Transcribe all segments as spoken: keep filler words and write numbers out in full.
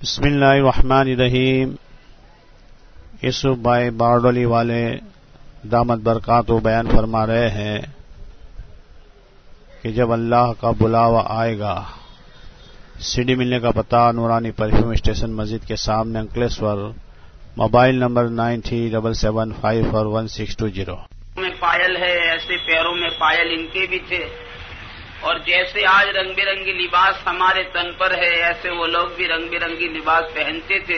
بسم اللہ الرحمن الرحیم۔ یوسف بھائی باردولی والے دامت برکات و بیان فرما رہے ہیں کہ جب اللہ کا بلاوا آئے گا، سی ڈی ملنے کا پتہ نورانی پرفیوم اسٹیشن مسجد کے سامنے Ankleshwar, mobile number nine three double seven five four one six two zero. میں پائل ہے، ایسے پیروں میں پائل ان کے بھی تھے، اور جیسے آج رنگ برنگی لباس ہمارے تن پر ہے ایسے وہ لوگ بھی رنگ برنگی لباس پہنتے تھے،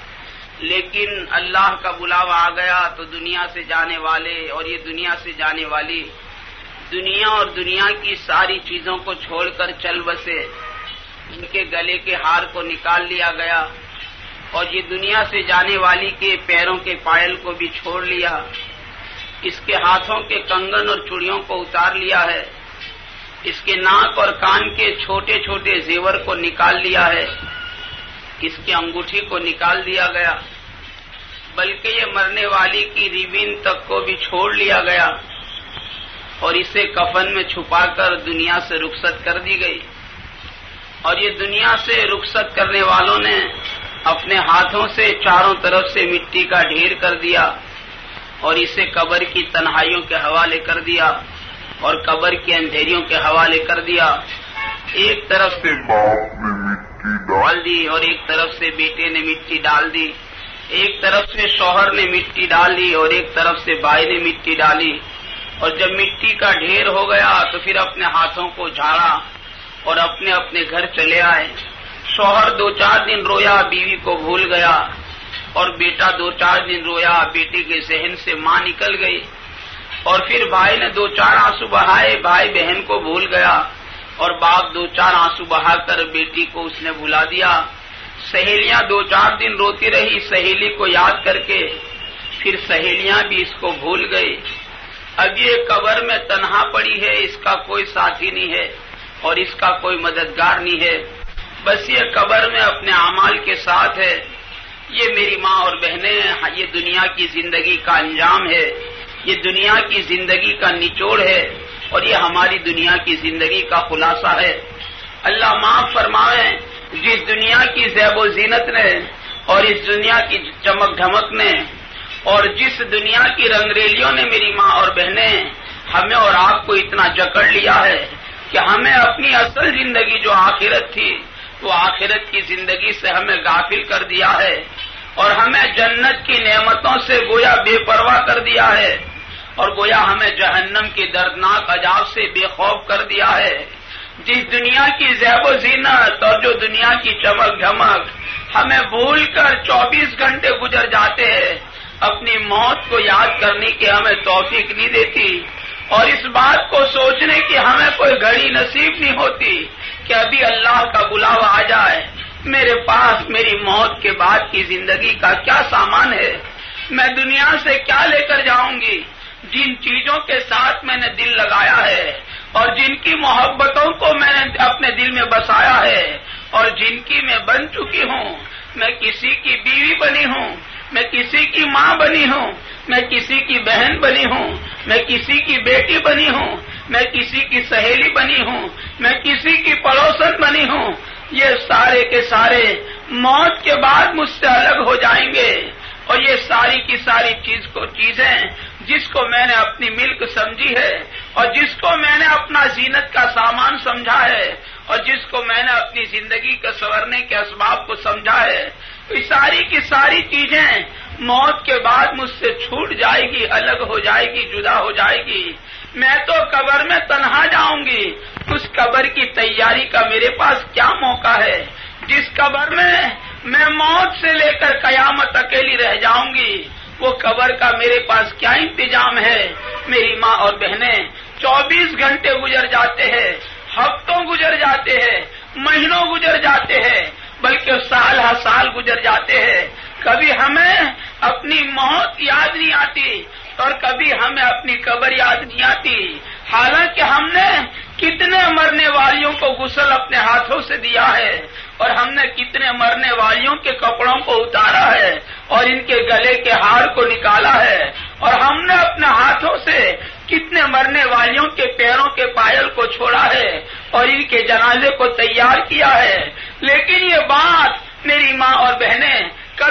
لیکن اللہ کا بلاوا آ گیا تو دنیا سے جانے والے اور یہ دنیا سے جانے والی دنیا اور دنیا کی ساری چیزوں کو چھوڑ کر چل بسے۔ ان کے گلے کے ہار کو نکال لیا گیا اور یہ دنیا سے جانے والی کے پیروں کے پائل کو بھی چھوڑ لیا، اس کے ہاتھوں کے کنگن اور چوڑیوں کو اتار لیا ہے، اس کے ناک اور کان کے چھوٹے چھوٹے زیور کو نکال لیا ہے، اس کے انگوٹھی کو نکال دیا گیا، بلکہ یہ مرنے والی کی ریبین تک کو بھی چھوڑ لیا گیا اور اسے کفن میں چھپا کر دنیا سے رخصت کر دی گئی۔ اور یہ دنیا سے رخصت کرنے والوں نے اپنے ہاتھوں سے چاروں طرف سے مٹی کا ڈھیر کر دیا اور اسے قبر کی تنہائیوں کے حوالے کر دیا اور قبر کے اندھیریوں کے حوالے کر دیا۔ ایک طرف سے باپ نے مٹی ڈال دی اور ایک طرف سے بیٹے نے مٹی ڈال دی، ایک طرف سے شوہر نے مٹی ڈال دی اور ایک طرف سے بھائی نے مٹی ڈالی، اور جب مٹی کا ڈھیر ہو گیا تو پھر اپنے ہاتھوں کو جھاڑا اور اپنے اپنے گھر چلے آئے۔ شوہر دو چار دن رویا، بیوی کو بھول گیا، اور بیٹا دو چار دن رویا، بیٹے کے ذہن سے ماں نکل گئی، اور پھر بھائی نے دو چار آنسو بہائے، بھائی بہن کو بھول گیا، اور باپ دو چار آنسو بہا کر بیٹی کو اس نے بھلا دیا۔ سہیلیاں دو چار دن روتی رہی سہیلی کو یاد کر کے، پھر سہیلیاں بھی اس کو بھول گئی۔ اب یہ قبر میں تنہا پڑی ہے، اس کا کوئی ساتھی نہیں ہے اور اس کا کوئی مددگار نہیں ہے، بس یہ قبر میں اپنے اعمال کے ساتھ ہے۔ یہ میری ماں اور بہنیں، یہ دنیا کی زندگی کا انجام ہے، یہ دنیا کی زندگی کا نچوڑ ہے، اور یہ ہماری دنیا کی زندگی کا خلاصہ ہے۔ اللہ معاف فرمائے، جس دنیا کی زیب و زینت نے اور اس دنیا کی چمک دھمک نے اور جس دنیا کی رنگریلیوں نے میری ماں اور بہنیں ہمیں اور آپ کو اتنا جکڑ لیا ہے کہ ہمیں اپنی اصل زندگی جو آخرت تھی وہ آخرت کی زندگی سے ہمیں غافل کر دیا ہے، اور ہمیں جنت کی نعمتوں سے گویا بے پرواہ کر دیا ہے، اور گویا ہمیں جہنم کی دردناک عذاب سے بے خوف کر دیا ہے۔ جس دنیا کی زیب و زینت اور جو دنیا کی چمک دھمک ہمیں بھول کر چوبیس گھنٹے گزر جاتے ہیں، اپنی موت کو یاد کرنے کی ہمیں توفیق نہیں دیتی، اور اس بات کو سوچنے کی ہمیں کوئی گھڑی نصیب نہیں ہوتی کہ ابھی اللہ کا بلاوا آ جائے، میرے پاس میری موت کے بعد کی زندگی کا کیا سامان ہے، میں دنیا سے کیا لے کر جاؤں گی۔ جن چیزوں کے ساتھ میں نے دل لگایا ہے اور جن کی محبتوں کو میں نے اپنے دل میں بسایا ہے اور جن کی میں بن چکی ہوں، میں کسی کی بیوی بنی ہوں، میں کسی کی ماں بنی ہوں، میں کسی کی بہن بنی ہوں، میں کسی کی بیٹی بنی ہوں، میں کسی کی سہیلی بنی ہوں، میں کسی کی پڑوسن بنی ہوں، یہ سارے کے سارے موت کے بعد مجھ سے الگ ہو جائیں گے، اور یہ ساری کی ساری چیز کو چیزیں جس کو میں نے اپنی ملک سمجھی ہے اور جس کو میں نے اپنا زینت کا سامان سمجھا ہے اور جس کو میں نے اپنی زندگی کے سنورنے کے اسباب کو سمجھا ہے، یہ ساری کی ساری چیزیں موت کے بعد مجھ سے چھوٹ جائے گی، الگ ہو جائے گی، جدا ہو جائے گی۔ میں تو قبر میں تنہا جاؤں گی، اس قبر کی تیاری کا میرے پاس کیا موقع ہے؟ جس قبر میں میں موت سے لے کر قیامت اکیلی رہ جاؤں گی، وہ قبر کا میرے پاس کیا انتظام ہے؟ میری ماں اور بہنیں، چوبیس گھنٹے گزر جاتے ہیں، ہفتوں گزر جاتے ہیں، مہینوں گزر جاتے ہیں، بلکہ سال ہر سال گزر جاتے ہیں، کبھی ہمیں اپنی موت یاد نہیں آتی اور کبھی ہمیں اپنی قبر یاد نہیں آتی، حالانکہ ہم نے کتنے مرنے والیوں کو غسل اپنے ہاتھوں سے دیا ہے اور ہم نے کتنے مرنے والیوں کے کپڑوں کو اتارا ہے اور ان کے گلے کے ہار کو نکالا ہے، اور ہم نے اپنے ہاتھوں سے کتنے مرنے والیوں کے پیروں کے پائل کو چھوڑا ہے اور ان کے جنازے کو تیار کیا ہے، لیکن یہ بات میری ماں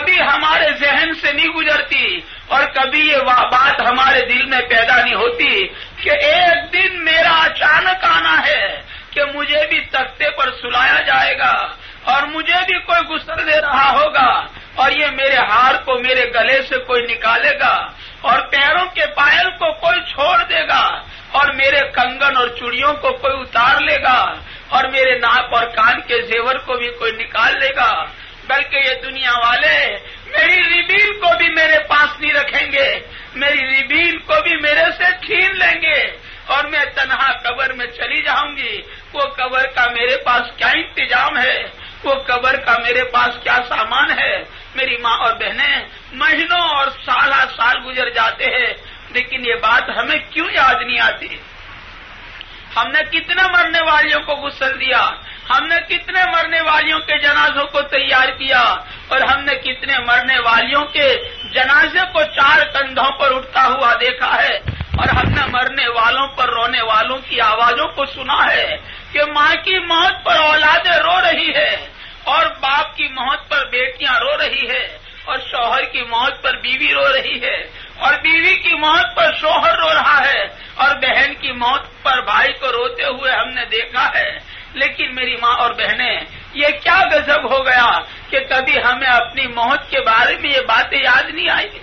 کبھی ہمارے ذہن سے نہیں گزرتی اور کبھی یہ بات ہمارے دل میں پیدا نہیں ہوتی کہ ایک دن میرا اچانک آنا ہے کہ مجھے بھی تختے پر سلایا جائے گا اور مجھے بھی کوئی غسل دے رہا ہوگا اور یہ میرے ہار کو میرے گلے سے کوئی نکالے گا اور پیروں کے پائل کو کوئی چھوڑ دے گا اور میرے کنگن اور چوڑیوں کو کوئی اتار لے گا اور میرے ناک اور کان کے زیور کو بھی کوئی نکال لے گا، بلکہ یہ دنیا والے میری ریبین کو بھی میرے پاس نہیں رکھیں گے، میری ریبین کو بھی میرے سے چھین لیں گے اور میں تنہا قبر میں چلی جاؤں گی۔ وہ قبر کا میرے پاس کیا انتظام ہے، وہ قبر کا میرے پاس کیا سامان ہے؟ میری ماں اور بہنیں، مہینوں اور سالہ سال گزر جاتے ہیں لیکن یہ بات ہمیں کیوں یاد نہیں آتی؟ ہم نے کتنے مرنے والیوں کو غسل دیا، ہم نے کتنے مرنے والیوں کے جنازوں کو تیار کیا اور ہم نے کتنے مرنے والیوں کے جنازے کو چار کندھوں پر اٹھتا ہوا دیکھا ہے اور ہم نے مرنے والوں پر رونے والوں کی آوازوں کو سنا ہے کہ ماں کی موت پر اولادیں رو رہی ہے اور باپ کی موت پر بیٹیاں رو رہی ہے اور شوہر کی موت پر بیوی رو رہی ہے اور بیوی کی موت پر شوہر رو رہا ہے اور بہن کی موت پر بھائی کو روتے ہوئے ہم نے دیکھا ہے۔ لیکن میری ماں اور بہنیں، یہ کیا غضب ہو گیا کہ کبھی ہمیں اپنی موت کے بارے میں یہ باتیں یاد نہیں آئی،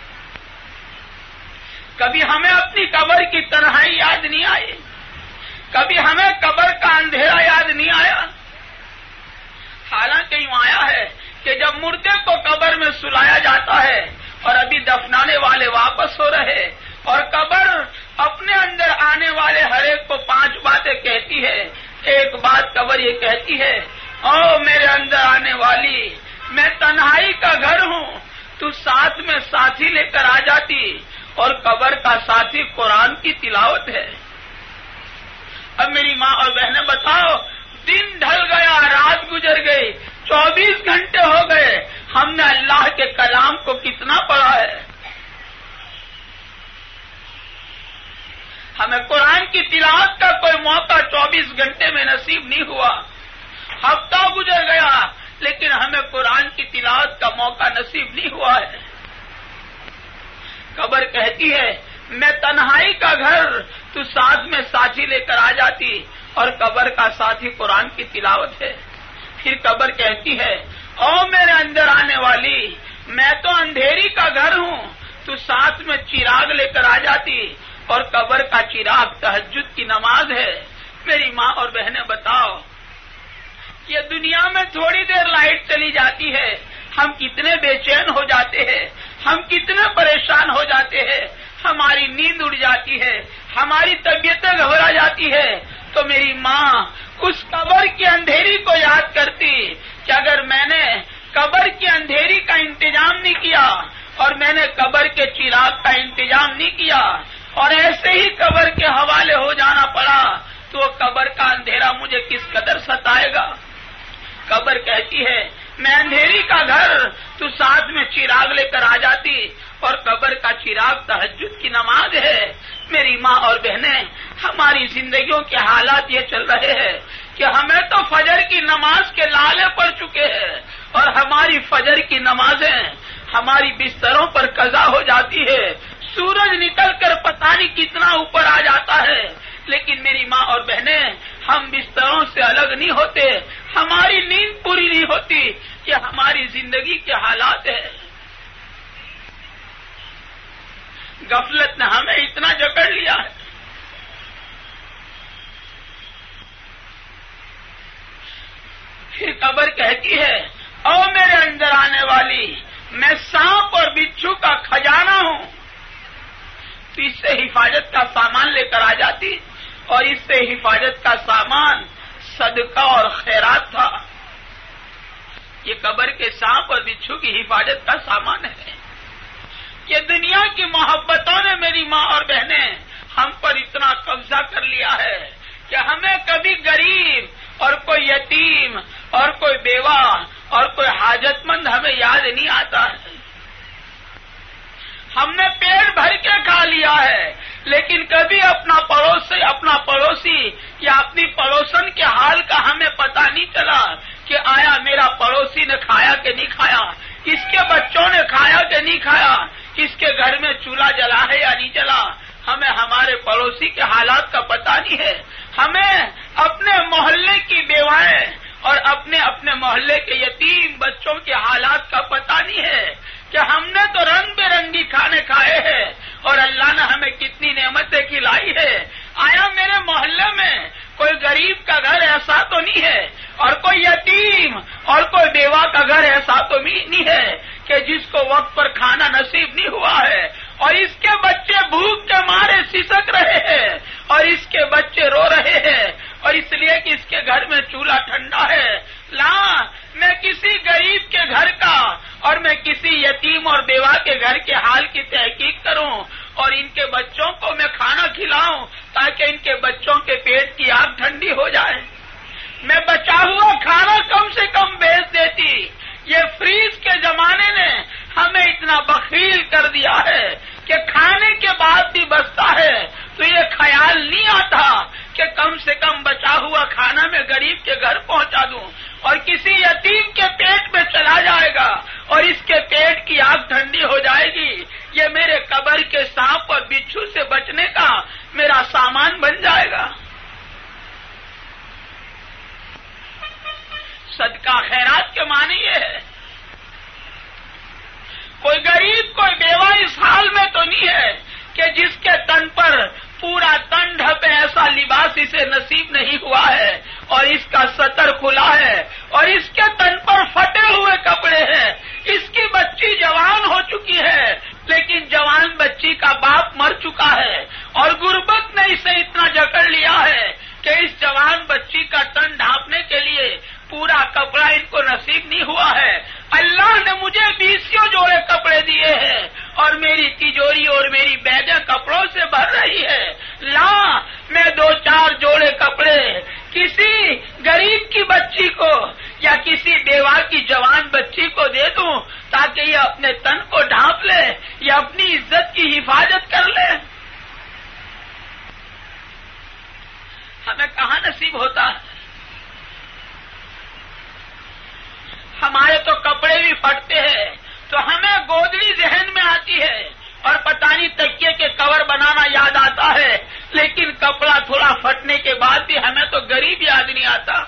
کبھی ہمیں اپنی قبر کی تنہائی یاد نہیں آئی، کبھی ہمیں قبر کا اندھیرا یاد نہیں آیا۔ حالانکہ یوں آیا ہے کہ جب مردے کو قبر میں سلایا جاتا ہے اور ابھی دفنانے والے واپس ہو رہے اور قبر اپنے اندر آنے والے ہر ایک کو پانچ باتیں کہتی ہے، ایک بات قبر یہ کہتی ہے، او میرے اندر آنے والی، میں تنہائی کا گھر ہوں، تو ساتھ میں ساتھی لے کر آ جاتی، اور قبر کا ساتھی قرآن کی تلاوت ہے۔ اب میری ماں اور بہنیں بتاؤ، دن ڈھل گیا، رات گزر گئی، چوبیس گھنٹے ہو گئے، ہم نے اللہ کے کلام کو کتنا پڑھا ہے؟ ہمیں قرآن کی تلاوت کا کوئی موقع چوبیس گھنٹے میں نصیب نہیں ہوا، ہفتہ گزر گیا لیکن ہمیں قرآن کی تلاوت کا موقع نصیب نہیں ہوا ہے۔ قبر کہتی ہے میں تنہائی کا گھر، تو ساتھ میں ساتھی لے کر آ جاتی، اور قبر کا ساتھی قرآن کی تلاوت ہے۔ پھر قبر کہتی ہے او میرے اندر آنے والی، میں تو اندھیری کا گھر ہوں، تو ساتھ میں چراغ لے کر آ جاتی، اور قبر کا چراغ تہجد کی نماز ہے۔ میری ماں اور بہنیں بتاؤ، یہ دنیا میں تھوڑی دیر لائٹ چلی جاتی ہے، ہم کتنے بے چین ہو جاتے ہیں، ہم کتنے پریشان ہو جاتے ہیں، ہماری نیند اڑ جاتی ہے، ہماری طبیعتیں گھبرا جاتی ہے۔ تو میری ماں اس قبر کی اندھیری کو یاد کرتی کہ اگر میں نے قبر کی اندھیری کا انتظام نہیں کیا اور میں نے قبر کے چراغ کا انتظام نہیں کیا اور ایسے ہی قبر کے حوالے ہو جانا پڑا تو قبر کا اندھیرا مجھے کس قدر ستائے گا۔ قبر کہتی ہے میں اندھیری کا گھر، تو ساتھ میں چراغ لے کر آ جاتی، اور قبر کا چراغ تہجد کی نماز ہے۔ میری ماں اور بہنیں، ہماری زندگیوں کے حالات یہ چل رہے ہیں کہ ہمیں تو فجر کی نماز کے لالے پڑ چکے ہیں اور ہماری فجر کی نمازیں ہماری بستروں پر قضا ہو جاتی ہے، سورج نکل کر پتہ نہیں کتنا اوپر آ جاتا ہے، لیکن میری ماں اور بہنیں، ہم بستروں سے الگ نہیں ہوتے، ہماری نیند پوری نہیں ہوتی، یہ ہماری زندگی کے حالات ہیں۔ غفلت نے ہمیں اتنا جکڑ لیا ہے۔ پھر قبر کہتی ہے او میرے اندر آنے والی، میں سانپ اور بچھو کا خزانہ ہوں، تو اس سے حفاظت کا سامان لے کر آ جاتی، اور اس سے حفاظت کا سامان صدقہ اور خیرات تھا۔ یہ قبر کے سانپ اور بچھو کی حفاظت کا سامان ہے۔ یہ دنیا کی محبتوں نے میری ماں اور بہنیں ہم پر اتنا قبضہ کر لیا ہے کہ ہمیں کبھی غریب اور کوئی یتیم اور کوئی بیوہ اور کوئی حاجت مند ہمیں یاد نہیں آتا ہے۔ ہم نے پیٹ بھر کے کھا لیا ہے لیکن کبھی اپنا پڑوسی اپنا پڑوسی یا اپنی پڑوسن کے حال کا ہمیں پتہ نہیں چلا کہ آیا میرا پڑوسی نے کھایا کہ نہیں کھایا، کس کے بچوں نے کھایا کہ نہیں کھایا، کس کے گھر میں چولہا جلا ہے یا نہیں جلا، ہمیں ہمارے پڑوسی کے حالات کا پتہ نہیں ہے، ہمیں اپنے محلے کی بیوائیں اور اپنے اپنے محلے کے یتیم بچوں کے حالات کا پتہ نہیں ہے کہ ہم نے تو رنگ برنگی کھانے کھائے ہیں اور اللہ نے ہمیں کتنی نعمتیں کھلائی ہے۔ آیا میرے محلے میں کوئی غریب کا گھر ایسا تو نہیں ہے اور کوئی یتیم اور کوئی بیوہ کا گھر ایسا تو نہیں ہے کہ جس کو وقت پر کھانا نصیب نہیں ہوا ہے اور اس کے بچے بھوک کے مارے سسک رہے ہیں اور اس کے بچے رو رہے ہیں اور اس لیے کہ اس کے گھر میں چولہا ٹھنڈا ہے۔ لا، میں کسی غریب کے گھر کا اور میں کسی یتیم اور بیوہ کے گھر کے حال کی تحقیق کروں اور ان کے بچوں کو میں کھانا کھلاؤں تاکہ ان کے بچوں کے پیٹ کی آگ ٹھنڈی ہو جائے۔ میں بچا ہوا کھانا کم سے کم بیچ دیتی۔ یہ فریز کے زمانے نے ہمیں اتنا بخیل کر دیا ہے کہ کھانے کے بعد بھی بچتا ہے تو یہ خیال نہیں آتا کہ کم سے کم بچا ہوا کھانا میں غریب کے گھر پہنچا دوں اور کسی یتیم کے پیٹ میں چلا جائے گا اور اس کے پیٹ کی آگ ٹھنڈی ہو جائے گی۔ یہ میرے قبر کے سانپ اور بچھو سے بچنے کا میرا سامان بن جائے گا۔ صدقہ خیرات کے معنی یہ ہے، کوئی غریب کوئی بیوہ اس حال میں تو نہیں ہے کہ جس کے تن پر پورا تن ڈھپے ایسا لباس اسے نصیب نہیں ہوا ہے اور اس کا سطر کھلا ہے اور اس کے تن پر پھٹے ہوئے کپڑے ہیں۔ اس کی بچی جوان ہو چکی ہے لیکن جوان بچی کا باپ مر چکا ہے اور غربت نے اسے اتنا جکڑ لیا ہے کہ اس جوان بچی کا تن ڈھانپنے کے لیے پورا کپڑا ان کو نصیب نہیں ہوا ہے۔ اللہ نے مجھے بیسیوں جوڑے کپڑے دیے ہیں اور میری تجوری اور میری بیگیں کپڑوں سے بھر رہی ہے۔ لا، میں دو چار جوڑے کپڑے کسی غریب کی بچی کو یا کسی بیوہ کی جوان بچی کو دے دوں تاکہ یہ اپنے تن کو ڈھانپ لے یا اپنی عزت کی حفاظت کر لے۔ ہمیں کہاں نصیب ہوتا ہے؟ ہمارے تو کپڑے بھی پھٹتے ہیں تو ہمیں گودڑی ذہن میں آتی ہے اور پتہ نہیں تکیے کے کور بنانا یاد آتا ہے، لیکن کپڑا تھوڑا پھٹنے کے بعد بھی ہمیں تو غریب یاد نہیں آتا۔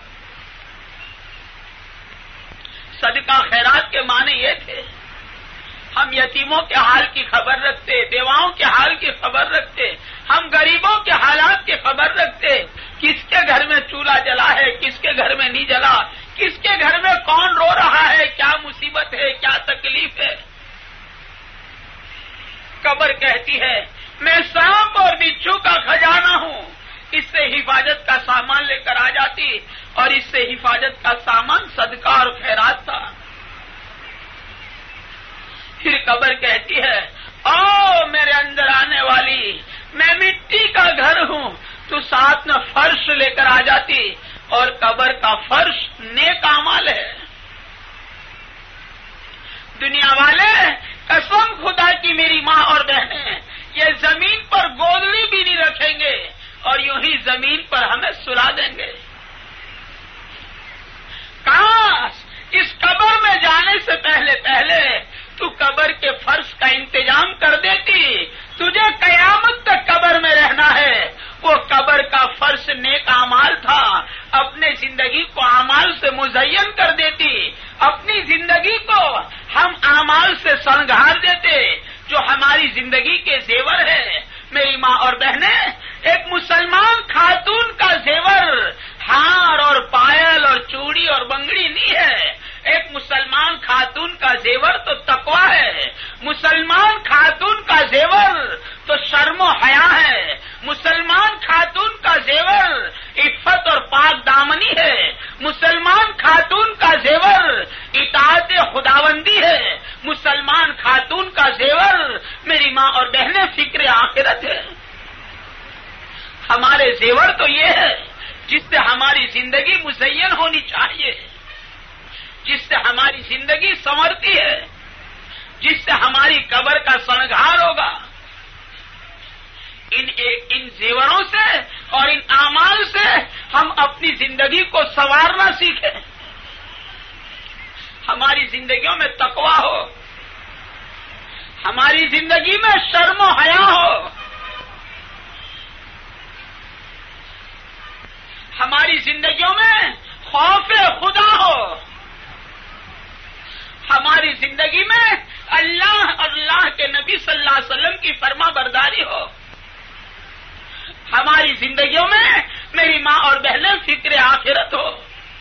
صدقہ خیرات کے معنی یہ تھے، ہم یتیموں کے حال کی خبر رکھتے، بیواؤں کے حال کی خبر رکھتے، ہم غریبوں کے حالات کی خبر رکھتے، کس کے گھر میں چولہا جلا ہے، کس کے گھر میں نہیں جلا، کس کے گھر میں کون رو رہا ہے، کیا مصیبت ہے، کیا تکلیف ہے۔ قبر کہتی ہے میں سانپ اور بچھو کا خزانہ ہوں، اس سے حفاظت کا سامان لے کر آ جاتی اور اس سے حفاظت کا سامان صدقہ اور خیرات تھا۔ پھر قبر کہتی ہے او میرے اندر آنے والی، میں مٹی کا گھر ہوں، تو ساتھ میں فرش لے کر آ جاتی اور قبر کا فرش نیک اعمال ہے۔ دنیا والے قسم خدا کی میری ماں اور بہنیں، یہ زمین پر گودڑی بھی نہیں رکھیں گے اور یوں ہی زمین پر ہمیں سلا دیں گے۔ کاش اس قبر میں جانے سے پہلے پہلے تو قبر کے فرش کا انتظام کر دیتی، تجھے قیامت تک قبر میں رہنا ہے۔ وہ قبر کا فرش نیک اعمال تھا، اپنے زندگی کو اعمال سے مزین کر دیتی، اپنی زندگی کو ہم اعمال سے سنگھار دیتے جو ہماری زندگی کے زیور ہے۔ میری ماں اور بہنیں، ایک مسلمان خاتون کا زیور ہار اور پائل اور چوڑی اور بنگڑی نہیں ہے، ایک مسلمان خاتون کا زیور تو تقویٰ ہے، مسلمان خاتون کا زیور تو شرم و حیا ہے، مسلمان خاتون کا زیور عفت اور پاک دامنی ہے، مسلمان خاتون کا زیور اطاعت خداوندی ہے، مسلمان خاتون کا زیور میری ماں اور بہنیں فکر آخرت ہے۔ ہمارے زیور تو یہ ہے جس سے ہماری زندگی مزین ہونی چاہیے، جس سے ہماری زندگی سنورتی ہے، جس سے ہماری قبر کا سنگھار ہوگا۔ ان ان زیوروں سے اور ان اعمال سے ہم اپنی زندگی کو سنوارنا سیکھیں، ہماری زندگیوں میں تقویٰ ہو، ہماری زندگی میں شرم و حیا ہو، ہماری زندگیوں میں خوف خدا ہو، ہماری زندگی میں اللہ اور اللہ کے نبی صلی اللہ علیہ وسلم کی فرما برداری ہو، ہماری زندگیوں میں میری ماں اور بہنیں فکر آخرت ہو،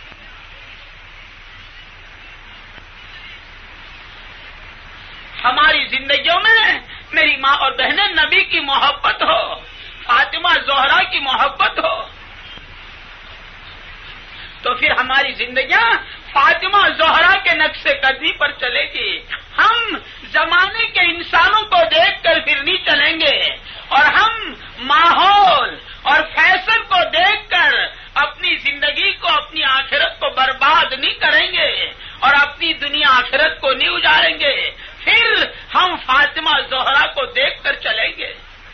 ہماری زندگیوں میں میری ماں اور بہنیں نبی کی محبت ہو، فاطمہ زہرا کی محبت ہو، تو پھر ہماری زندگیاں فاطمہ زہرا کے نقشے قدمی پر چلے گی۔ ہم زمانے کے انسانوں کو دیکھ کر پھر نہیں چلیں گے، اور ہم ماحول اور فیشن کو دیکھ کر اپنی زندگی کو، اپنی آخرت کو برباد نہیں کریں گے، اور اپنی دنیا آخرت کو نہیں اجاڑیں گے، پھر ہم فاطمہ زہرا کو دیکھ کر چلیں گے۔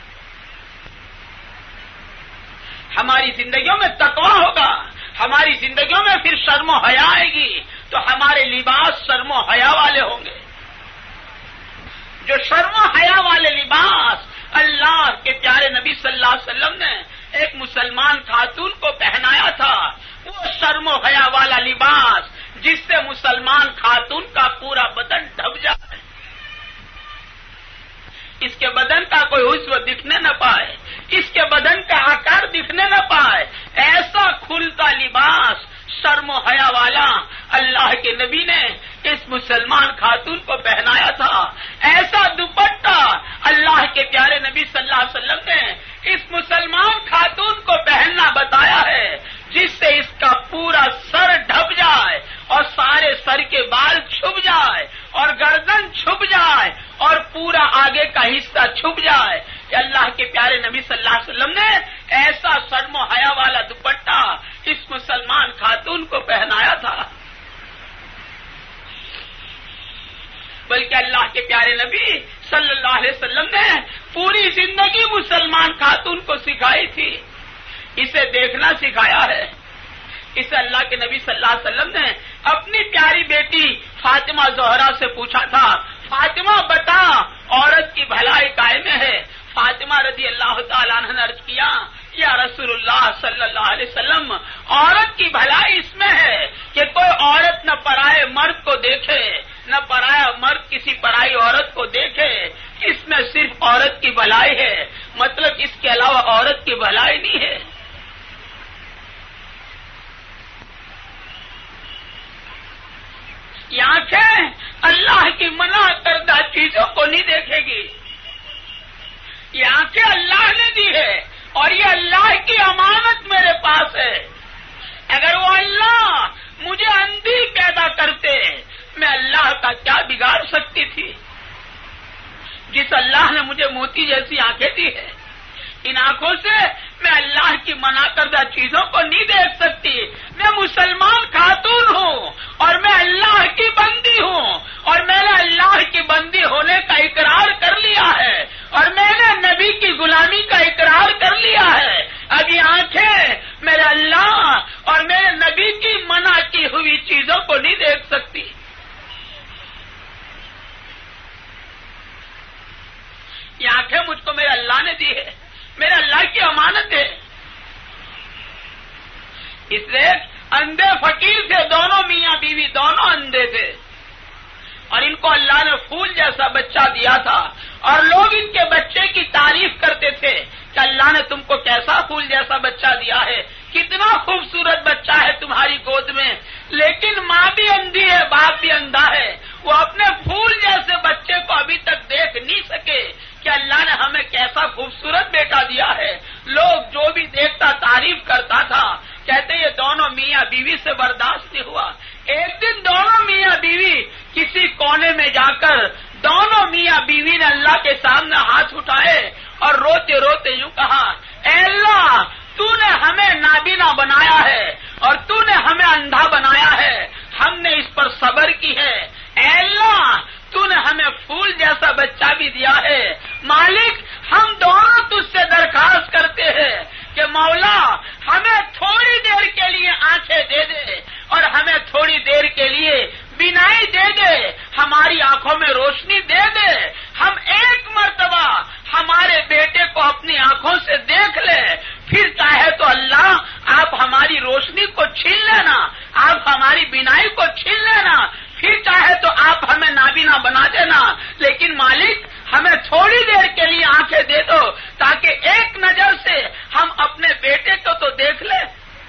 ہماری زندگیوں میں تقویٰ ہوگا، ہماری زندگیوں میں پھر شرم و حیا آئے گی، تو ہمارے لباس شرم و حیا والے ہوں گے۔ جو شرم و حیا والے لباس اللہ کے پیارے نبی صلی اللہ علیہ وسلم نے ایک مسلمان خاتون کو پہنایا تھا، وہ شرم و حیا والا لباس جس سے مسلمان خاتون کا پورا بدن ڈھب جائے، اس کے بدن کا کوئی عضو دکھنے نہ پائے، اس کے بدن کا آکار دکھنے نہ پائے، ایسا کھلتا لباس شرم و حیا والا اللہ کے نبی نے اس مسلمان خاتون کو پہنایا تھا۔ ایسا دوپٹہ اللہ کے پیارے نبی صلی اللہ علیہ وسلم نے اس مسلمان خاتون کو پہننا بتایا ہے، جس سے اس کا پورا سر ڈھب جائے اور سارے سر کے بال چھپ جائے اور گردن چھپ جائے اور پورا آگے کا حصہ چھپ جائے، کہ اللہ کے پیارے نبی صلی اللہ علیہ وسلم نے ایسا شرم و حیا والا دوپٹہ اس مسلمان خاتون کو پہنایا تھا۔ بلکہ اللہ کے پیارے نبی صلی اللہ علیہ وسلم نے پوری زندگی مسلمان خاتون کو سکھائی تھی، اسے دیکھنا سکھایا ہے۔ اسے اللہ کے نبی صلی اللہ علیہ وسلم نے اپنی پیاری بیٹی فاطمہ زہرا سے پوچھا تھا، فاطمہ بتا عورت کی بھلائی کائے میں ہے؟ فاطمہ رضی اللہ تعالیٰ عنہ نے عرض کیا، یا رسول اللہ صلی اللہ علیہ وسلم، عورت کی بھلائی اس میں ہے کہ کوئی عورت نہ پرائے مرد کو دیکھے، نہ پرایا مرد کسی پرائی عورت کو دیکھے، اس میں صرف عورت کی بھلائی ہے، مطلب اس کے علاوہ عورت کی بھلائی نہیں ہے۔ یہ آنکھیں اللہ کی منع کردہ چیزوں کو نہیں دیکھے گی، یہ آنکھیں اللہ نے دی ہے اور یہ اللہ کی امانت میرے پاس ہے۔ اگر وہ اللہ مجھے اندھی پیدا کرتے، میں اللہ کا کیا بگاڑ سکتی تھی؟ جس اللہ نے مجھے موتی جیسی آنکھیں دی ہے، ان آنکھوں سے میں اللہ کی منع کردہ چیزوں کو نہیں دیکھ سکتی۔ میں مسلمان خاتون ہوں اور میں اللہ کی بندی ہوں، اور میں نے اللہ کی بندی ہونے کا اقرار کر لیا ہے، اور میں نے نبی کی غلامی کا اقرار کر لیا ہے۔ اب یہ آنکھیں میرے اللہ اور میرے نبی کی منع کی ہوئی چیزوں کو نہیں دیکھ سکتی۔ یہ آنکھیں مجھ کو میرے اللہ نے دی ہے، میرے اللہ کی امانت ہے۔ اس لیے اندھے فقیر تھے دونوں، میاں بیوی دونوں اندھے تھے، اور ان کو اللہ نے پھول جیسا بچہ دیا تھا، اور لوگ ان کے بچے کی تعریف کرتے تھے کہ اللہ نے تم کو کیسا پھول جیسا بچہ دیا ہے، کتنا خوبصورت بچہ ہے تمہاری گود میں۔ لیکن ماں بھی اندھی ہے، باپ بھی اندھا ہے، وہ اپنے پھول جیسے بچے کو ابھی تک دیکھ نہیں سکے کہ اللہ نے ہمیں کیسا خوبصورت بیٹا دیا ہے۔ لوگ جو بھی دیکھتا تعریف کرتا تھا، کہتے یہ دونوں میاں بیوی سے برداشت نہیں ہوا۔ ایک دن دونوں میاں بیوی کسی کونے میں جا کر دونوں میاں بیوی نے اللہ کے سامنے ہاتھ اٹھائے اور روتے روتے یوں کہا، اے اللہ تو نے ہمیں نابینا بنایا ہے اور تو نے ہمیں اندھا بنایا ہے، ہم نے اس پر صبر کی ہے۔ اے اللہ تو نے ہمیں پھول جیسا بچہ بھی دیا ہے، مالک ہم دونوں تجھ سے درخواست کرتے ہیں کہ مولا ہمیں تھوڑی دیر کے لیے آنکھیں دے دے اور ہمیں تھوڑی دیر کے لیے بینائی دے دے، ہماری آنکھوں میں روشنی دے دے، ہم آپ ہمیں نابینا بنا دینا، لیکن مالک ہمیں تھوڑی دیر کے لیے آنکھیں دے دو تاکہ ایک نظر سے ہم اپنے بیٹے کو تو دیکھ لیں۔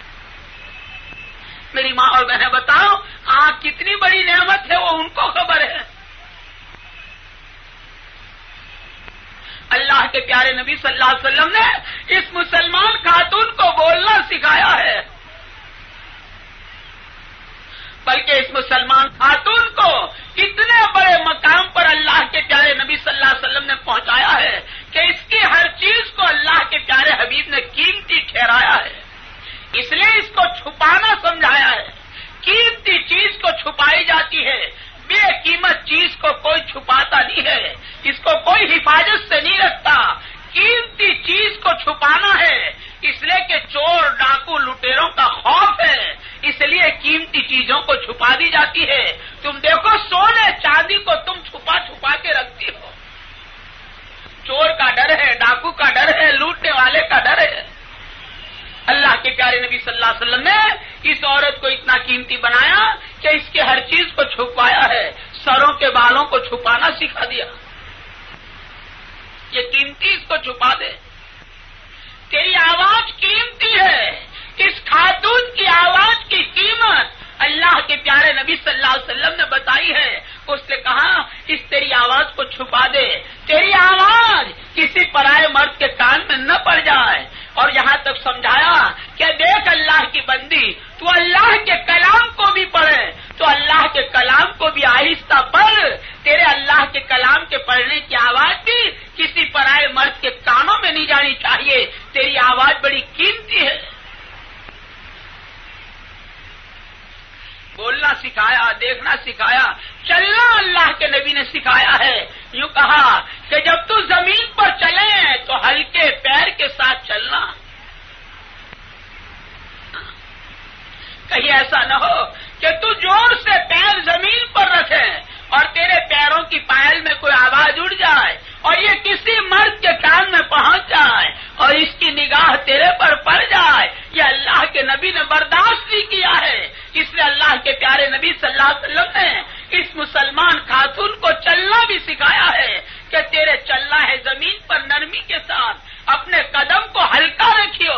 میری ماں اور بہنیں بتاؤ، آنکھ کتنی بڑی نعمت ہے وہ ان کو خبر ہے۔ اللہ کے پیارے نبی صلی اللہ علیہ وسلم نے اس مسلمان خاتون کو بولنا سکھایا ہے، بلکہ اس مسلمان خاتون کو اتنے بڑے مقام پر اللہ کے پیارے نبی صلی اللہ علیہ وسلم نے پہنچایا ہے کہ اس کی ہر چیز کو اللہ کے پیارے حبیب نے قیمتی ٹھہرایا ہے، اس لیے اس کو چھپانا سمجھایا ہے۔ قیمتی چیز کو چھپائی جاتی ہے، بے قیمت چیز کو کوئی چھپاتا نہیں ہے، اس کو کوئی حفاظت سے نہیں رکھتا۔ قیمتی چیز کو چھپانا ہے اس لیے کہ چور ڈاکو لٹیروں کا خوف ہے، اس لیے قیمتی چیزوں کو چھپا دی جاتی ہے۔ تم دیکھو سونے چاندی کو تم چھپا چھپا کے رکھتی ہو، چور کا ڈر ہے، ڈاکو کا ڈر ہے، لوٹنے والے کا ڈر ہے۔ اللہ کے پیارے نبی صلی اللہ علیہ وسلم نے اس عورت کو اتنا قیمتی بنایا کہ اس کے ہر چیز کو چھپایا ہے، سروں کے بالوں کو چھپانا سکھا دیا۔ یہ قیمتی اس کو چھپا دے، تیری آواز قیمتی ہے۔ اس خاتون کی آواز کی قیمت اللہ کے پیارے نبی صلی اللہ علیہ وسلم نے بتائی ہے۔ اس نے کہا اس تیری آواز کو چھپا دے، تیری آواز کسی پرائے مرد کے کان میں نہ پڑ جائے، اور یہاں تک سمجھایا کہ دیکھ اللہ کی بندی، تو اللہ کے کلام کو بھی پڑھے تو اللہ کے کلام کو بھی آہستہ پڑھ، تیرے اللہ کے کلام کے پڑھنے کی آواز بھی کسی پرائے مرد کے کانوں میں نہیں جانی چاہیے، تیری آواز بڑی قیمتی ہے۔ بولنا سکھایا، دیکھنا سکھایا، چلنا اللہ کے نبی نے سکھایا ہے۔ یوں کہا کہ جب تو زمین پر چلے تو ہلکے پیر کے ساتھ چلنا، کہیں ایسا نہ ہو کہ تو زور سے پیر زمین پر رکھے اور تیرے پیروں کی پائل میں کوئی آواز اڑ جائے اور یہ کسی مرد کے کان میں پہنچ جائے اور اس کی نگاہ تیرے پر پڑ جائے۔ یہ اللہ کے نبی نے برداشت نہیں کیا ہے، اس لیے اللہ کے پیارے نبی صلی اللہ علیہ وسلم نے اس مسلمان خاتون کو چلنا بھی سکھایا ہے کہ تیرے چلنا ہے زمین پر نرمی کے ساتھ، اپنے قدم کو ہلکا رکھیو۔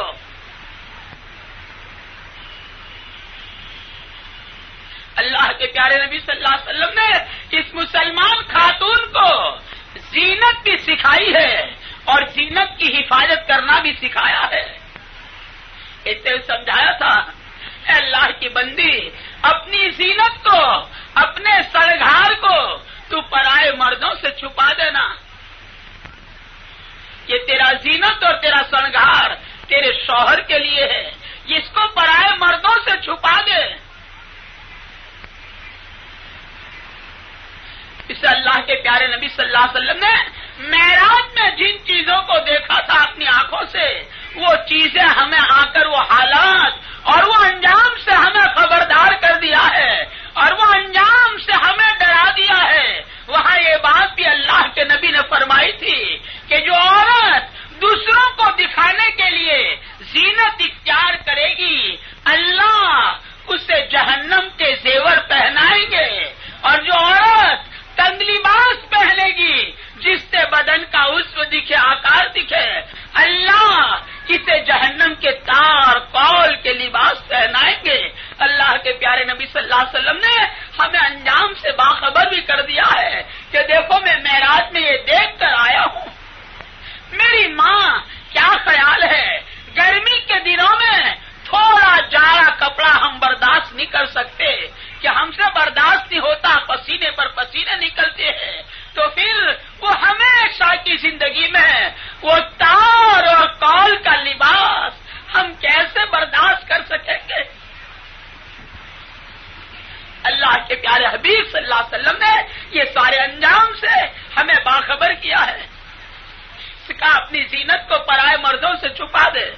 اللہ کے پیارے نبی صلی اللہ علیہ وسلم نے اس مسلمان خاتون کو زینت بھی سکھائی ہے اور زینت کی حفاظت کرنا بھی سکھایا ہے۔ اسے سمجھایا تھا اے اللہ کی بندی، اپنی زینت کو، اپنے سرگھار کو تو پرائے مردوں سے چھپا دینا۔ یہ تیرا زینت اور تیرا سرگھار تیرے شوہر کے لیے ہے، اس کو پرائے مردوں سے چھپا دے۔ اسے اللہ کے پیارے نبی صلی اللہ علیہ وسلم نے معراج میں جن چیزوں کو دیکھا تھا اپنی آنکھوں سے، وہ چیزیں ہمیں آ کر وہ حالات اور وہ انجام سے ہمیں خبردار کر دیا ہے اور وہ انجام سے ہمیں ڈرا دیا ہے۔ وہاں یہ بات بھی اللہ کے نبی نے فرمائی تھی کہ جو عورت دوسروں کو دکھانے کے لیے زینت اختیار کرے گی، اللہ اسے جہنم کے زیور پہنائیں گے، اور جو عورت تنگ لباس پہنے گی جس سے بدن کا عضو دکھے، آکار دکھے، اللہ اسے جہنم کے تار کول کے لباس پہنائیں گے۔ اللہ کے پیارے نبی صلی اللہ علیہ وسلم نے ہمیں انجام سے باخبر بھی کر دیا ہے کہ دیکھو میں معراج میں یہ دیکھ کر آیا ہوں۔ میری ماں کیا خیال ہے، گرمی کے دنوں میں تھوڑا جاڑا کپڑا ہم برداشت نہیں کر سکتے کہ ہم سے برداشت نہیں ہوتا، پسینے پر پسینے نکلتے ہیں، تو پھر وہ ہمیشہ کی زندگی میں وہ تار اور کول کا لباس ہم کیسے برداشت کر سکیں گے؟ اللہ کے پیارے حبیب صلی اللہ علیہ وسلم نے یہ سارے انجام سے ہمیں باخبر کیا ہے۔ اس کا اپنی زینت کو پرائے مردوں سے چھپا دے۔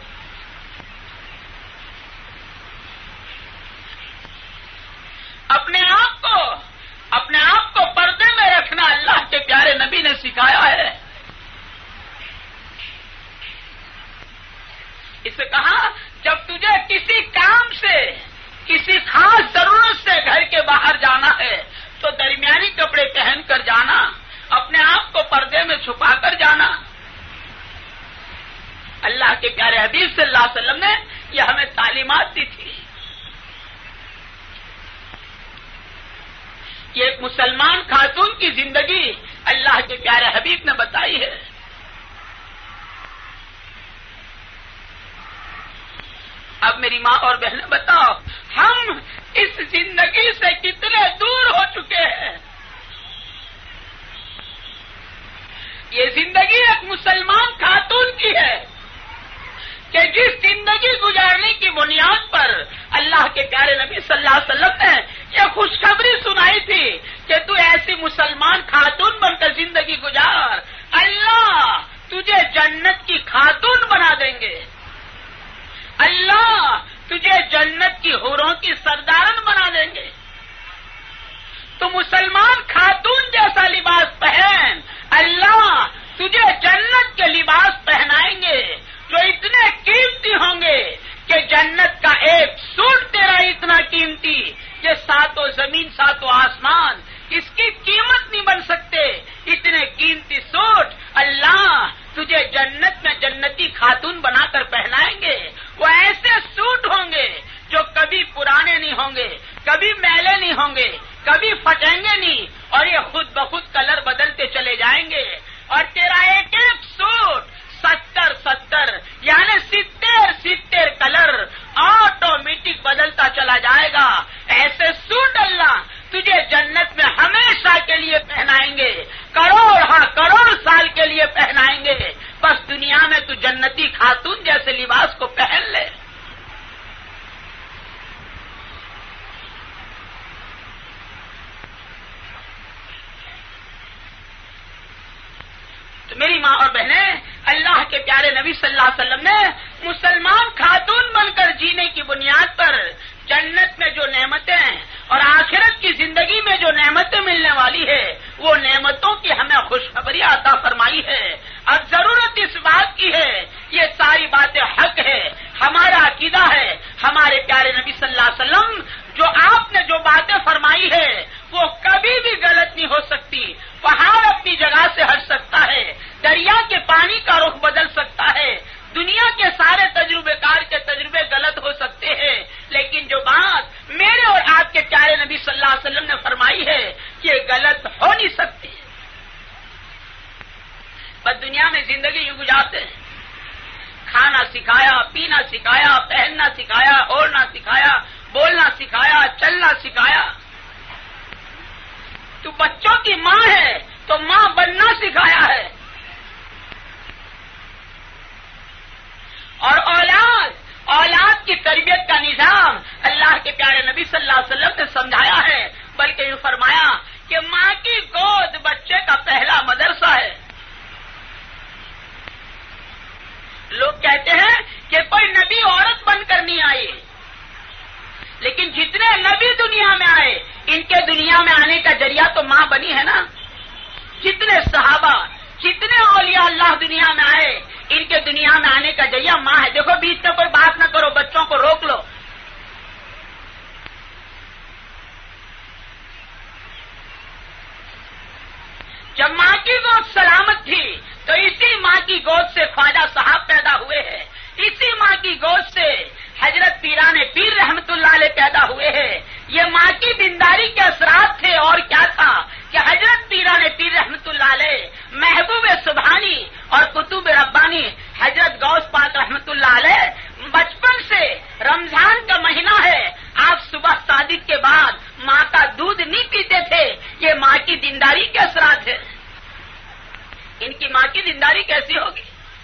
اپنے آپ کو اپنے آپ کو پردے میں رکھنا اللہ کے پیارے نبی نے سکھایا ہے۔ اسے کہا جب تجھے کسی کام سے، کسی خاص ضرورت سے گھر کے باہر جانا ہے تو درمیانی کپڑے پہن کر جانا، اپنے آپ کو پردے میں چھپا کر جانا۔ اللہ کے پیارے حبیب صلی اللہ علیہ وسلم نے یہ ہمیں تعلیمات دی تھی۔ یہ ایک مسلمان خاتون کی زندگی اللہ کے پیارے حبیب نے بتائی ہے۔ اب میری ماں اور بہنیں بتاؤ، ہم اس زندگی سے کتنے دور ہو چکے ہیں؟ یہ زندگی ایک مسلمان خاتون کی ہے کہ جس زندگی گزارنے کی بنیاد پر اللہ کے پیارے نبی صلی اللہ علیہ وسلم نے یہ خوشخبری سنائی تھی کہ تو ایسی مسلمان خاتون بن کر زندگی گزار، اللہ تجھے جنت کی خاتون بنا دیں گے، اللہ تجھے جنت کی حوروں کی سردارن بنا دیں گے۔ تو مسلمان خاتون جیسا لباس پہن، اللہ تجھے جنت کے لباس پہنائیں گے جو اتنے قیمتی ہوں گے کہ جنت کا ایک سوٹ تیرا اتنا قیمتی کہ ساتوں زمین ساتوں آسمان اس کی قیمت نہیں بن سکتے، اتنے قیمتی سوٹ اللہ تجھے جنت میں جنتی خاتون بنا کر پہنائیں گے۔ وہ ایسے سوٹ ہوں گے جو کبھی پرانے نہیں ہوں گے، کبھی میلے نہیں ہوں گے، کبھی پھٹیں گے نہیں، اور یہ خود بخود کلر بدلتے چلے جائیں گے، اور تیرا ایک ایک سوٹ ستر ستر یعنی ستر ستر کلر آٹومیٹک بدلتا چلا جائے گا۔ ایسے سوٹ اللہ تجھے جنت میں ہمیشہ کے لیے پہنائیں گے، کروڑ ہاں کروڑ سال کے لیے پہنائیں گے۔ بس دنیا میں تو جنتی خاتون جیسے لباس کو پہن لے۔ تو میری ماں اور بہنیں، اللہ کے پیارے نبی صلی اللہ علیہ وسلم نے مسلمان خاتون بن کر جینے کی بنیاد پر جنت میں جو نعمتیں اور آخرت کی زندگی میں جو نعمتیں ملنے والی ہے وہ نعمتوں کی ہمیں خوشخبری عطا فرمائی ہے۔ اب ضرورت اس بات کی ہے، یہ ساری باتیں حق ہے، ہمارا عقیدہ ہے، ہمارے پیارے نبی صلی اللہ علیہ وسلم جو آپ نے جو باتیں فرمائی ہے وہ کبھی بھی غلط نہیں ہو سکتی۔ پہاڑ اپنی جگہ سے ہٹ سکتا ہے، دریا کے پانی کا رخ بدل سکتا ہے، دنیا کے سارے تجربے کار کے تجربے غلط ہو سکتے ہیں، لیکن جو بات میرے اور آپ کے پیارے نبی صلی اللہ علیہ وسلم نے فرمائی ہے یہ غلط ہو نہیں سکتی۔ بس دنیا میں زندگی یوں گزارتے ہیں، کھانا سکھایا، پینا سکھایا، پہننا سکھایا، اوڑھنا سکھایا، بولنا سکھایا، چلنا سکھایا۔ تو بچوں کی ماں ہے تو ماں بننا سکھایا ہے، اور اولاد اولاد کی تربیت کا نظام اللہ کے پیارے نبی صلی اللہ علیہ وسلم نے سمجھایا ہے، بلکہ یہ فرمایا کہ ماں کی گود بچے کا پہلا مدرسہ ہے۔ لوگ کہتے ہیں کہ کوئی نبی عورت بن کر نہیں آئی، لیکن جتنے نبی دنیا میں آئے ان کے دنیا میں آنے کا ذریعہ تو ماں بنی ہے نا۔ جتنے صحابہ جتنے اولیاء اللہ دنیا میں آئے ان کے دنیا میں آنے کا ذریعہ ماں ہے۔ دیکھو بیچ میں کوئی بات نہ کرو، بچوں کو روک لو۔ جب ماں کی گود سلامت تھی تو اسی ماں کی گود سے خواجہ صاحب پیدا ہوئے ہیں، اسی ماں کی گود سے حضرت پیران پیر رحمت اللہ علیہ پیدا ہوئے ہیں۔ یہ ماں کی دینداری کے اثرات تھے، اور کیا تھا کہ حضرت پیران پیر رحمت اللہ علیہ محبوب سبحانی اور قطب ربانی حضرت غوث پاک رحمت اللہ علیہ بچپن سے رمضان کا مہینہ ہے، آپ صبح صادق کے بعد ماں کا دودھ نہیں پیتے تھے۔ یہ ماں کی دینداری کے اثرات ہیں۔ ان کی ماں کی دینداری کیسی ہوگی؟